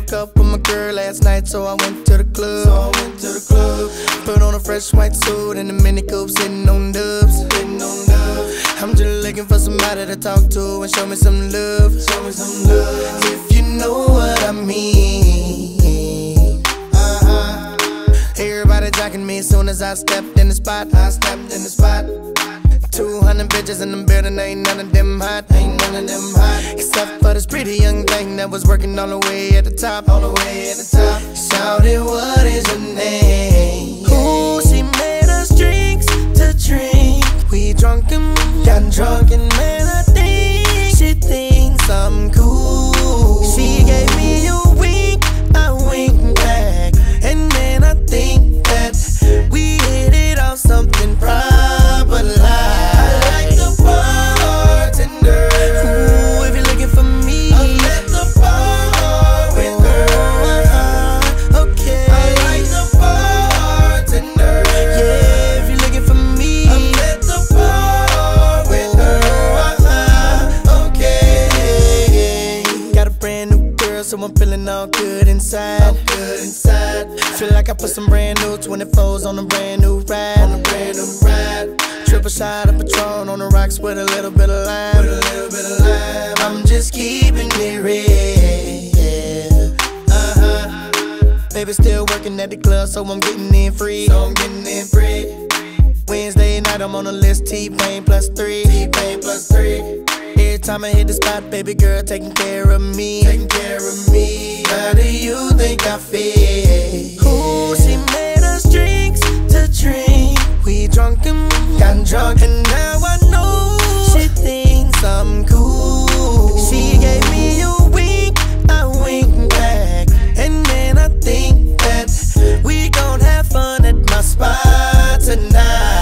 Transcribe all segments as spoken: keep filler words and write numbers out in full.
Broke up with my girl last night, so I went to the club. So I went to the club. Put on a fresh white suit and a mini coupe, sitting on dubs. Sitting on dubs. I'm just looking for somebody to talk to and show me some love. Show me some love. If you know what I mean. Uh-huh. Everybody jocking me as soon as I stepped in the spot. I stepped in the spot. Two hundred bitches in the building, ain't none of them hot, ain't none of them hot. Except for this pretty young thing that was working all the way at the top, all the way at the top. Shouted, what is your name? Ooh, she made us drinks to drink. We drunk and got drunk, and man, I think she thinks I'm cool. She gave me a wink, I winked back, and man, I think that we hit it off something proper like. So I'm feeling all good inside, all good inside. Feel like I put some brand new twenty-fours on a brand new ride, on a brand new ride. Triple shot of Patron on the rocks with a little bit of lime, with a little bit of lime. I'm just keeping it real. Uh-huh. Baby still working at the club, so I'm getting in free. So I'm getting in free. Wednesday night I'm on the list, T-Pain plus three, T-Pain plus three. Every time I hit the spot, baby girl taking care of me, taking care of me. How do you think I feel? Ooh, she made us drinks to drink. We drunk and got drunk, and now I know she thinks I'm cool. She gave me a wink, I winked back, and man, I think that we gon' have fun at my spot tonight.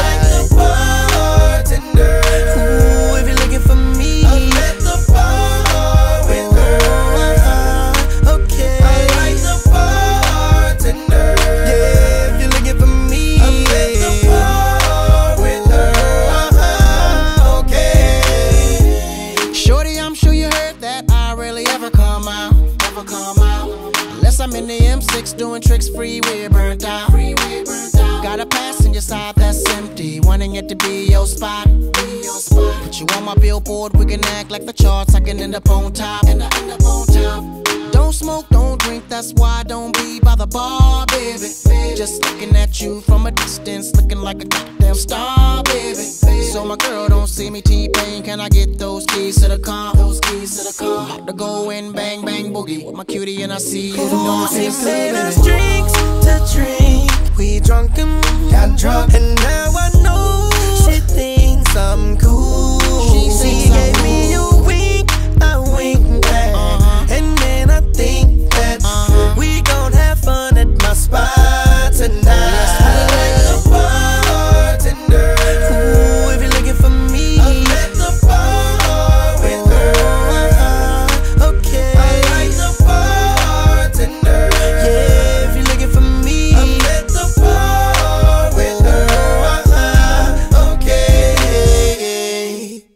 I'm in the M six doing tricks, freeway burnt out. Freeway burnt out. Got a passenger side that's empty, wanting it to be your spot. Be your spot. Put you on my billboard, we can act like the charts. I can end up on top. End up, end up on top. Don't smoke, don't drink, that's why I don't be by the bar, baby. Just looking at you from a distance, looking like a goddamn star, baby. So my girl don't see me T-Pain, can I get those keys to the car? Those keys to the car. About to go in, bang, bang, boogie with my cutie and I see you. Ooh, she made us drinks to drink. We drunk and got drunk, and now I know she thinks I'm cool.